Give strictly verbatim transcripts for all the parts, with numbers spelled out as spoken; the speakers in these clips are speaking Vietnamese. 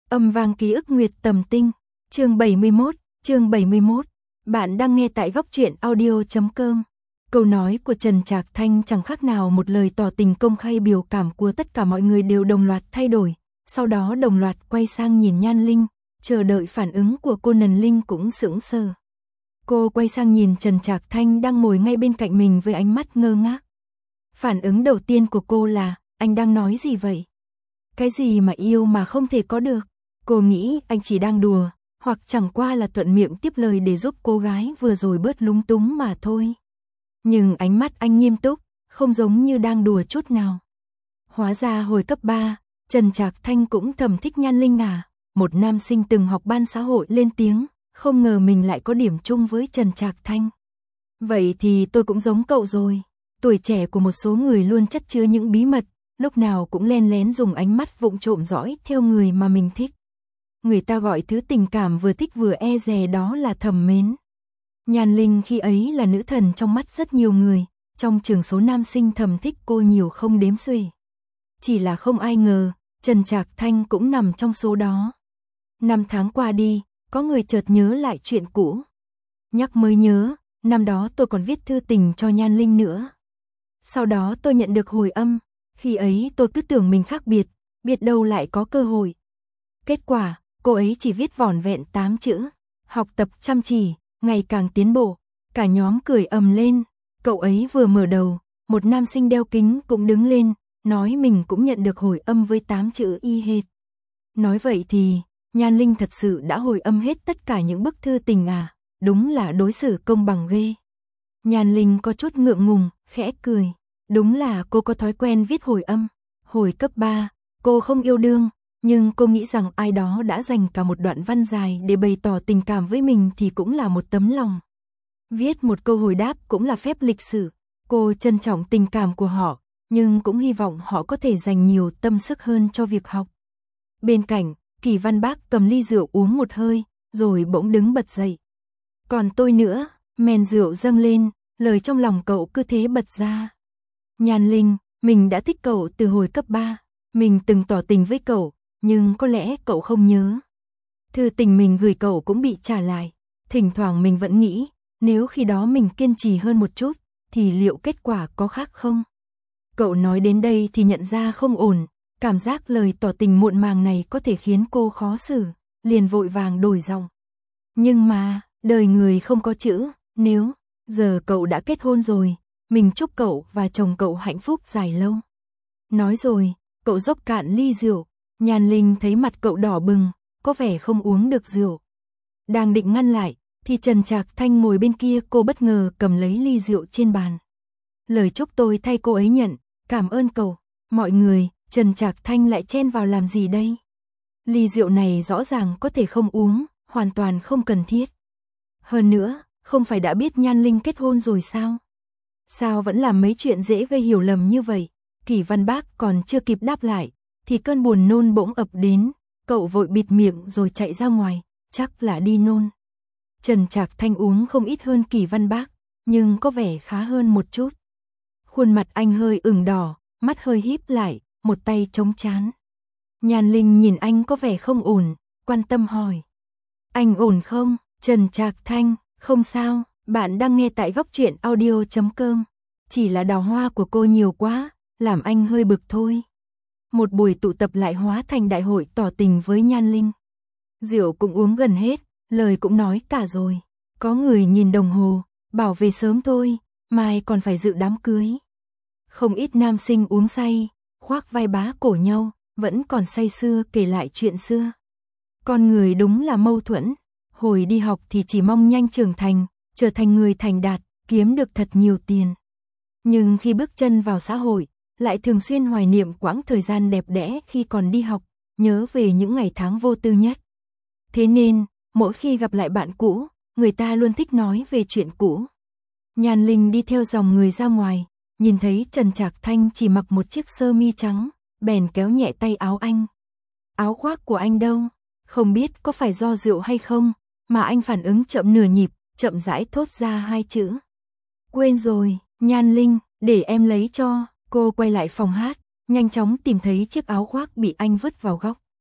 Âm vang ký ức Nguyệt Tầm Tinh, chương bảy mươi mốt, chương bảy mươi mốt. Bạn đang nghe tại góc truyện audio chấm com. Câu nói của Trần Trạc Thanh chẳng khác nào một lời tỏ tình công khai, biểu cảm của tất cả mọi người đều đồng loạt thay đổi, sau đó đồng loạt quay sang nhìn Nhan Linh, chờ đợi phản ứng của cô. Nần Linh cũng sững sờ. Cô quay sang nhìn Trần Trạc Thanh đang ngồi ngay bên cạnh mình với ánh mắt ngơ ngác. Phản ứng đầu tiên của cô là, anh đang nói gì vậy? Cái gì mà yêu mà không thể có được? Cô nghĩ anh chỉ đang đùa, hoặc chẳng qua là thuận miệng tiếp lời để giúp cô gái vừa rồi bớt lúng túng mà thôi. Nhưng ánh mắt anh nghiêm túc, không giống như đang đùa chút nào. Hóa ra hồi cấp ba, Trần Trạc Thanh cũng thầm thích Nhan Linh à? Một nam sinh từng học ban xã hội lên tiếng, không ngờ mình lại có điểm chung với Trần Trạc Thanh. Vậy thì tôi cũng giống cậu rồi. Tuổi trẻ của một số người luôn chất chứa những bí mật, lúc nào cũng len lén dùng ánh mắt vụng trộm dõi theo người mà mình thích. Người ta gọi thứ tình cảm vừa thích vừa e dè đó là thầm mến. Nhan Linh khi ấy là nữ thần trong mắt rất nhiều người, trong trường số nam sinh thầm thích cô nhiều không đếm xuể. Chỉ là không ai ngờ, Trần Trạc Thanh cũng nằm trong số đó. Năm tháng qua đi, có người chợt nhớ lại chuyện cũ. Nhắc mới nhớ, năm đó tôi còn viết thư tình cho Nhan Linh nữa. Sau đó tôi nhận được hồi âm, khi ấy tôi cứ tưởng mình khác biệt, biết đâu lại có cơ hội. Kết quả, cô ấy chỉ viết vỏn vẹn tám chữ, học tập chăm chỉ, ngày càng tiến bộ. Cả nhóm cười ầm lên, cậu ấy vừa mở đầu, một nam sinh đeo kính cũng đứng lên, nói mình cũng nhận được hồi âm với tám chữ y hệt. Nói vậy thì, Nhan Linh thật sự đã hồi âm hết tất cả những bức thư tình à? Đúng là đối xử công bằng ghê. Nhan Linh có chút ngượng ngùng, khẽ cười. Đúng là cô có thói quen viết hồi âm. Hồi cấp ba, cô không yêu đương, nhưng cô nghĩ rằng ai đó đã dành cả một đoạn văn dài để bày tỏ tình cảm với mình thì cũng là một tấm lòng. Viết một câu hồi đáp cũng là phép lịch sử. Cô trân trọng tình cảm của họ, nhưng cũng hy vọng họ có thể dành nhiều tâm sức hơn cho việc học. Bên cạnh, Kỳ Văn Bác cầm ly rượu uống một hơi, rồi bỗng đứng bật dậy. Còn tôi nữa, men rượu dâng lên, lời trong lòng cậu cứ thế bật ra. Nhan Linh, mình đã thích cậu từ hồi cấp ba, mình từng tỏ tình với cậu, nhưng có lẽ cậu không nhớ. Thư tình mình gửi cậu cũng bị trả lại, thỉnh thoảng mình vẫn nghĩ, nếu khi đó mình kiên trì hơn một chút, thì liệu kết quả có khác không? Cậu nói đến đây thì nhận ra không ổn, cảm giác lời tỏ tình muộn màng này có thể khiến cô khó xử, liền vội vàng đổi giọng. Nhưng mà, đời người không có chữ, nếu, giờ cậu đã kết hôn rồi, mình chúc cậu và chồng cậu hạnh phúc dài lâu. Nói rồi, cậu dốc cạn ly rượu, Nhan Linh thấy mặt cậu đỏ bừng, có vẻ không uống được rượu. Đang định ngăn lại, thì Trần Trạc Thanh ngồi bên kia, cô bất ngờ cầm lấy ly rượu trên bàn. Lời chúc tôi thay cô ấy nhận, cảm ơn cậu. Mọi người, Trần Trạc Thanh lại chen vào làm gì đây? Ly rượu này rõ ràng có thể không uống, hoàn toàn không cần thiết. Hơn nữa, không phải đã biết Nhan Linh kết hôn rồi sao? Sao vẫn làm mấy chuyện dễ gây hiểu lầm như vậy? Kỳ Văn Bác còn chưa kịp đáp lại, thì cơn buồn nôn bỗng ập đến, cậu vội bịt miệng rồi chạy ra ngoài, chắc là đi nôn. Trần Trạc Thanh uống không ít hơn Kỳ Văn Bác, nhưng có vẻ khá hơn một chút. Khuôn mặt anh hơi ửng đỏ, mắt hơi híp lại, một tay chống trán. Nhan Linh nhìn anh có vẻ không ổn, quan tâm hỏi. Anh ổn không? Trần Trạc Thanh, không sao, bạn đang nghe tại góc truyện audio chấm com. Chỉ là đào hoa của cô nhiều quá, làm anh hơi bực thôi. Một buổi tụ tập lại hóa thành đại hội tỏ tình với Nhan Linh. Rượu cũng uống gần hết, lời cũng nói cả rồi. Có người nhìn đồng hồ, bảo về sớm thôi, mai còn phải dự đám cưới. Không ít nam sinh uống say, khoác vai bá cổ nhau, vẫn còn say sưa kể lại chuyện xưa. Con người đúng là mâu thuẫn. Hồi đi học thì chỉ mong nhanh trưởng thành, trở thành người thành đạt, kiếm được thật nhiều tiền. Nhưng khi bước chân vào xã hội, lại thường xuyên hoài niệm quãng thời gian đẹp đẽ khi còn đi học, nhớ về những ngày tháng vô tư nhất. Thế nên, mỗi khi gặp lại bạn cũ, người ta luôn thích nói về chuyện cũ. Nhan Linh đi theo dòng người ra ngoài, nhìn thấy Trần Trạc Thanh chỉ mặc một chiếc sơ mi trắng, bèn kéo nhẹ tay áo anh. Áo khoác của anh đâu? Không biết có phải do rượu hay không, mà anh phản ứng chậm nửa nhịp, chậm rãi thốt ra hai chữ. Quên rồi, Nhan Linh, để em lấy cho. Cô quay lại phòng hát, nhanh chóng tìm thấy chiếc áo khoác bị anh vứt vào góc.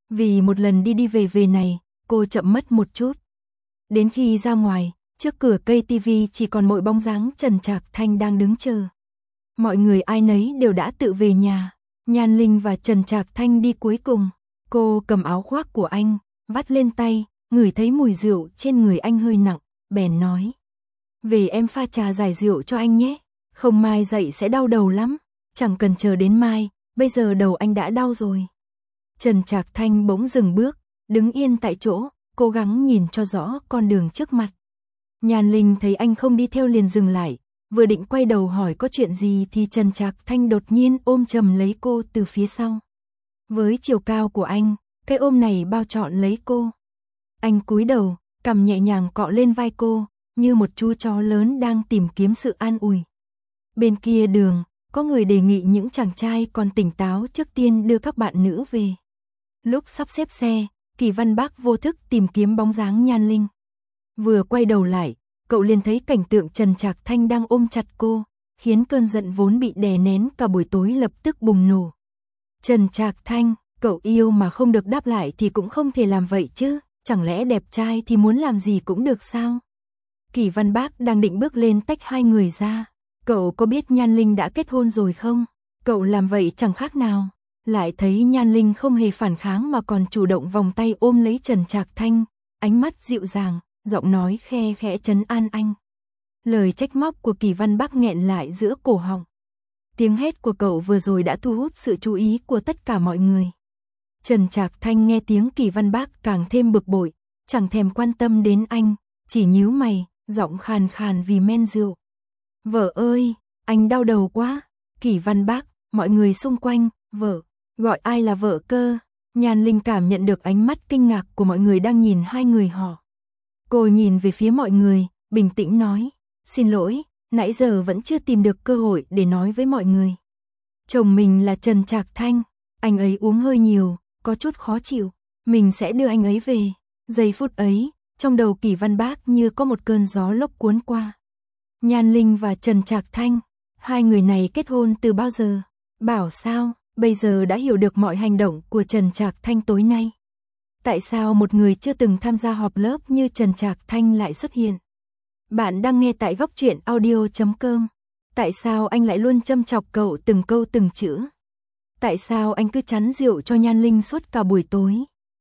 Vì một lần đi đi về về này, cô chậm mất một chút. Đến khi ra ngoài, trước cửa cây tivi chỉ còn mỗi bóng dáng Trần Trạc Thanh đang đứng chờ. Mọi người ai nấy đều đã tự về nhà. Nhan Linh và Trần Trạc Thanh đi cuối cùng. Cô cầm áo khoác của anh, vắt lên tay, ngửi thấy mùi rượu trên người anh hơi nặng, bèn nói. Về em pha trà giải rượu cho anh nhé, không mai dậy sẽ đau đầu lắm. Chẳng cần chờ đến mai, bây giờ đầu anh đã đau rồi. Trần Trạc Thanh bỗng dừng bước, đứng yên tại chỗ, cố gắng nhìn cho rõ con đường trước mặt. Nhan Linh thấy anh không đi theo liền dừng lại, vừa định quay đầu hỏi có chuyện gì thì Trần Trạc Thanh đột nhiên ôm chầm lấy cô từ phía sau. Với chiều cao của anh, cái ôm này bao trọn lấy cô. Anh cúi đầu, cằm nhẹ nhàng cọ lên vai cô, như một chú chó lớn đang tìm kiếm sự an ủi. Bên kia đường, có người đề nghị những chàng trai còn tỉnh táo trước tiên đưa các bạn nữ về. Lúc sắp xếp xe, Kỳ Văn Bác vô thức tìm kiếm bóng dáng Nhan Linh. Vừa quay đầu lại, cậu liền thấy cảnh tượng Trần Trạc Thanh đang ôm chặt cô, khiến cơn giận vốn bị đè nén cả buổi tối lập tức bùng nổ. Trần Trạc Thanh, cậu yêu mà không được đáp lại thì cũng không thể làm vậy chứ, chẳng lẽ đẹp trai thì muốn làm gì cũng được sao? Kỳ Văn Bác đang định bước lên tách hai người ra. Cậu có biết Nhan Linh đã kết hôn rồi không? Cậu làm vậy chẳng khác nào. Lại thấy Nhan Linh không hề phản kháng mà còn chủ động vòng tay ôm lấy Trần Trạc Thanh, ánh mắt dịu dàng, giọng nói khe khẽ trấn an anh. Lời trách móc của Kỳ Văn Bác nghẹn lại giữa cổ họng. Tiếng hét của cậu vừa rồi đã thu hút sự chú ý của tất cả mọi người. Trần Trạc Thanh nghe tiếng Kỳ Văn Bác càng thêm bực bội, chẳng thèm quan tâm đến anh, chỉ nhíu mày, giọng khàn khàn vì men rượu. Vợ ơi, anh đau đầu quá. Kỳ Văn Bác, mọi người xung quanh, vợ, gọi ai là vợ cơ? Nhan Linh cảm nhận được ánh mắt kinh ngạc của mọi người đang nhìn hai người họ. Cô nhìn về phía mọi người, bình tĩnh nói, xin lỗi, nãy giờ vẫn chưa tìm được cơ hội để nói với mọi người. Chồng mình là Trần Trạc Thanh, anh ấy uống hơi nhiều, có chút khó chịu, mình sẽ đưa anh ấy về. Giây phút ấy, trong đầu Kỳ Văn Bác như có một cơn gió lốc cuốn qua. Nhan Linh và Trần Trạc Thanh, hai người này kết hôn từ bao giờ? Bảo sao, bây giờ đã hiểu được mọi hành động của Trần Trạc Thanh tối nay. Tại sao một người chưa từng tham gia họp lớp như Trần Trạc Thanh lại xuất hiện? Bạn đang nghe tại góc truyện audio chấm com. Tại sao anh lại luôn châm chọc cậu từng câu từng chữ? Tại sao anh cứ chắn rượu cho Nhan Linh suốt cả buổi tối?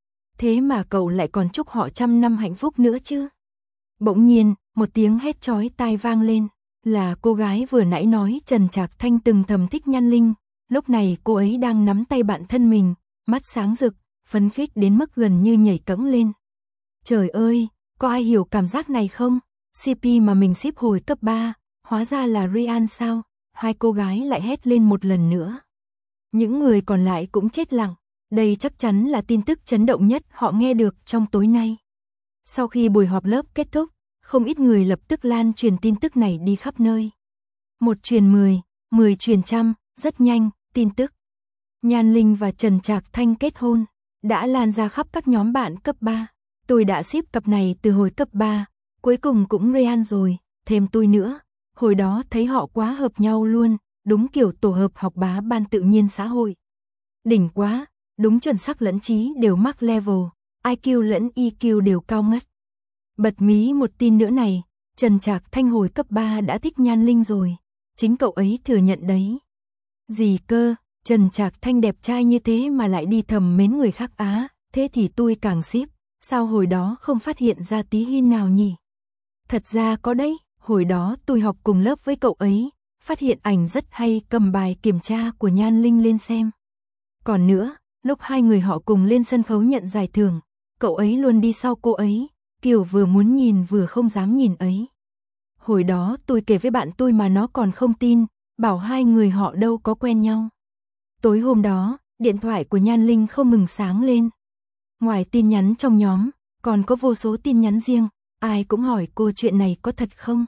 Thế mà cậu lại còn chúc họ trăm năm hạnh phúc nữa chứ? Bỗng nhiên, một tiếng hét chói tai vang lên, là cô gái vừa nãy nói Trần Trạc Thanh từng thầm thích Nhan Linh. Lúc này cô ấy đang nắm tay bạn thân mình, mắt sáng rực, phấn khích đến mức gần như nhảy cẫng lên. Trời ơi, có ai hiểu cảm giác này không? xê pê mà mình ship hồi cấp ba, hóa ra là Ryan sao? Hai cô gái lại hét lên một lần nữa. Những người còn lại cũng chết lặng, đây chắc chắn là tin tức chấn động nhất họ nghe được trong tối nay. Sau khi buổi họp lớp kết thúc, không ít người lập tức lan truyền tin tức này đi khắp nơi. Một truyền mười, mười truyền trăm, rất nhanh, tin tức Nhan Linh và Trần Trạc Thanh kết hôn đã lan ra khắp các nhóm bạn cấp ba. Tôi đã ship cặp này từ hồi cấp ba, cuối cùng cũng Ryan rồi, thêm tôi nữa. Hồi đó thấy họ quá hợp nhau luôn, đúng kiểu tổ hợp học bá ban tự nhiên xã hội. Đỉnh quá, đúng chuẩn xác lẫn trí đều mắc level, i kiu lẫn e kiu đều cao ngất. Bật mí một tin nữa này, Trần Trạc Thanh hồi cấp ba đã thích Nhan Linh rồi, chính cậu ấy thừa nhận đấy. Gì cơ, Trần Trạc Thanh đẹp trai như thế mà lại đi thầm mến người khác á, thế thì tôi càng ship, sao hồi đó không phát hiện ra tí hin nào nhỉ? Thật ra có đấy, hồi đó tôi học cùng lớp với cậu ấy, phát hiện ảnh rất hay, cầm bài kiểm tra của Nhan Linh lên xem. Còn nữa, lúc hai người họ cùng lên sân khấu nhận giải thưởng, cậu ấy luôn đi sau cô ấy, kiểu vừa muốn nhìn vừa không dám nhìn ấy. Hồi đó tôi kể với bạn tôi mà nó còn không tin, bảo hai người họ đâu có quen nhau. Tối hôm đó, điện thoại của Nhan Linh không ngừng sáng lên. Ngoài tin nhắn trong nhóm, còn có vô số tin nhắn riêng, ai cũng hỏi cô chuyện này có thật không.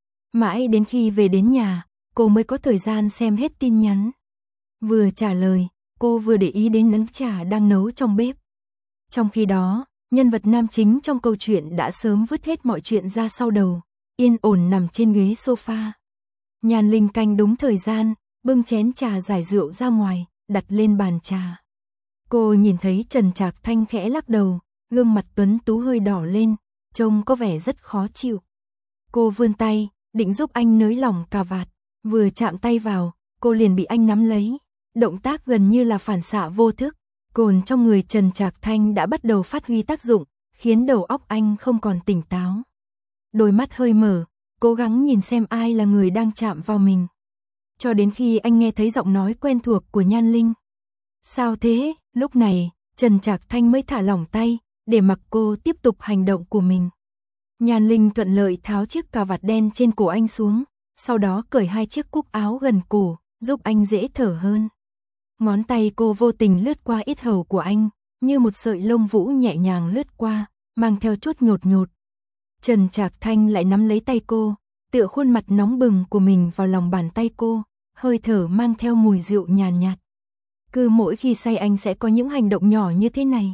Mãi đến khi về đến nhà, cô mới có thời gian xem hết tin nhắn. Vừa trả lời, cô vừa để ý đến nấm trà đang nấu trong bếp. Trong khi đó, nhân vật nam chính trong câu chuyện đã sớm vứt hết mọi chuyện ra sau đầu, yên ổn nằm trên ghế sofa. Nhan Linh canh đúng thời gian, bưng chén trà giải rượu ra ngoài, đặt lên bàn trà. Cô nhìn thấy Trần Trạc Thanh khẽ lắc đầu, gương mặt tuấn tú hơi đỏ lên, trông có vẻ rất khó chịu. Cô vươn tay, định giúp anh nới lỏng cà vạt, vừa chạm tay vào, cô liền bị anh nắm lấy. Động tác gần như là phản xạ vô thức, cồn trong người Trần Trạc Thanh đã bắt đầu phát huy tác dụng, khiến đầu óc anh không còn tỉnh táo. Đôi mắt hơi mở, cố gắng nhìn xem ai là người đang chạm vào mình. Cho đến khi anh nghe thấy giọng nói quen thuộc của Nhan Linh. Sao thế? Lúc này, Trần Trạc Thanh mới thả lỏng tay, để mặc cô tiếp tục hành động của mình. Nhan Linh thuận lợi tháo chiếc cà vạt đen trên cổ anh xuống, sau đó cởi hai chiếc cúc áo gần cổ, giúp anh dễ thở hơn. Ngón tay cô vô tình lướt qua yết hầu của anh, như một sợi lông vũ nhẹ nhàng lướt qua, mang theo chút nhột nhột. Trần Trạc Thanh lại nắm lấy tay cô, tựa khuôn mặt nóng bừng của mình vào lòng bàn tay cô, hơi thở mang theo mùi rượu nhàn nhạt. Cứ mỗi khi say anh sẽ có những hành động nhỏ như thế này.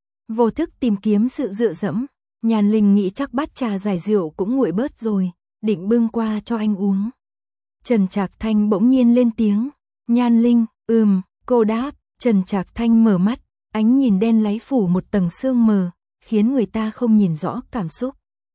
Vô thức tìm kiếm sự dựa dẫm, Nhan Linh nghĩ chắc bát trà giải rượu cũng nguội bớt rồi, định bưng qua cho anh uống. Trần Trạc Thanh bỗng nhiên lên tiếng, Nhan Linh, ừm, cô đáp. Trần Trạc Thanh mở mắt, ánh nhìn đen láy phủ một tầng sương mờ, khiến người ta không nhìn rõ cảm xúc.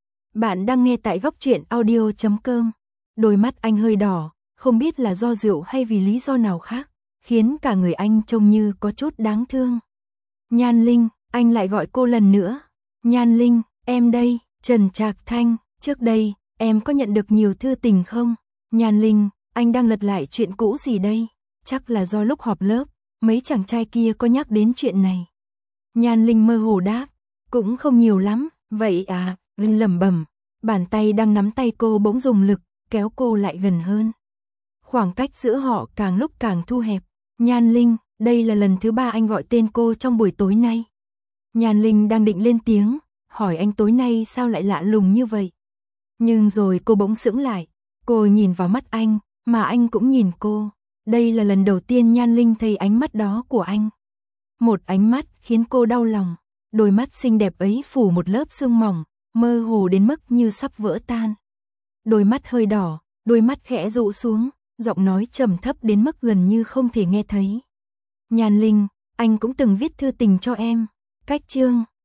Bạn đang nghe tại góc truyện audio chấm com. Đôi mắt anh hơi đỏ, không biết là do rượu hay vì lý do nào khác, khiến cả người anh trông như có chút đáng thương. Nhan Linh, anh lại gọi cô lần nữa. Nhan Linh, em đây. Trần Trạc Thanh, trước đây, em có nhận được nhiều thư tình không? Nhan Linh, anh đang lật lại chuyện cũ gì đây? Chắc là do lúc họp lớp, mấy chàng trai kia có nhắc đến chuyện này. Nhan Linh mơ hồ đáp, cũng không nhiều lắm. Vậy à? Linh lẩm bẩm, bàn tay đang nắm tay cô bỗng dùng lực, kéo cô lại gần hơn. Khoảng cách giữa họ càng lúc càng thu hẹp. Nhan Linh, đây là lần thứ ba anh gọi tên cô trong buổi tối nay. Nhan Linh đang định lên tiếng, hỏi anh tối nay sao lại lạ lùng như vậy. Nhưng rồi cô bỗng sững lại, cô nhìn vào mắt anh, mà anh cũng nhìn cô. Đây là lần đầu tiên Nhan Linh thấy ánh mắt đó của anh. Một ánh mắt khiến cô đau lòng, đôi mắt xinh đẹp ấy phủ một lớp sương mỏng, mơ hồ đến mức như sắp vỡ tan. Đôi mắt hơi đỏ, đôi mắt khẽ dụ xuống, giọng nói trầm thấp đến mức gần như không thể nghe thấy. Nhan Linh, anh cũng từng viết thư tình cho em. Cách chương,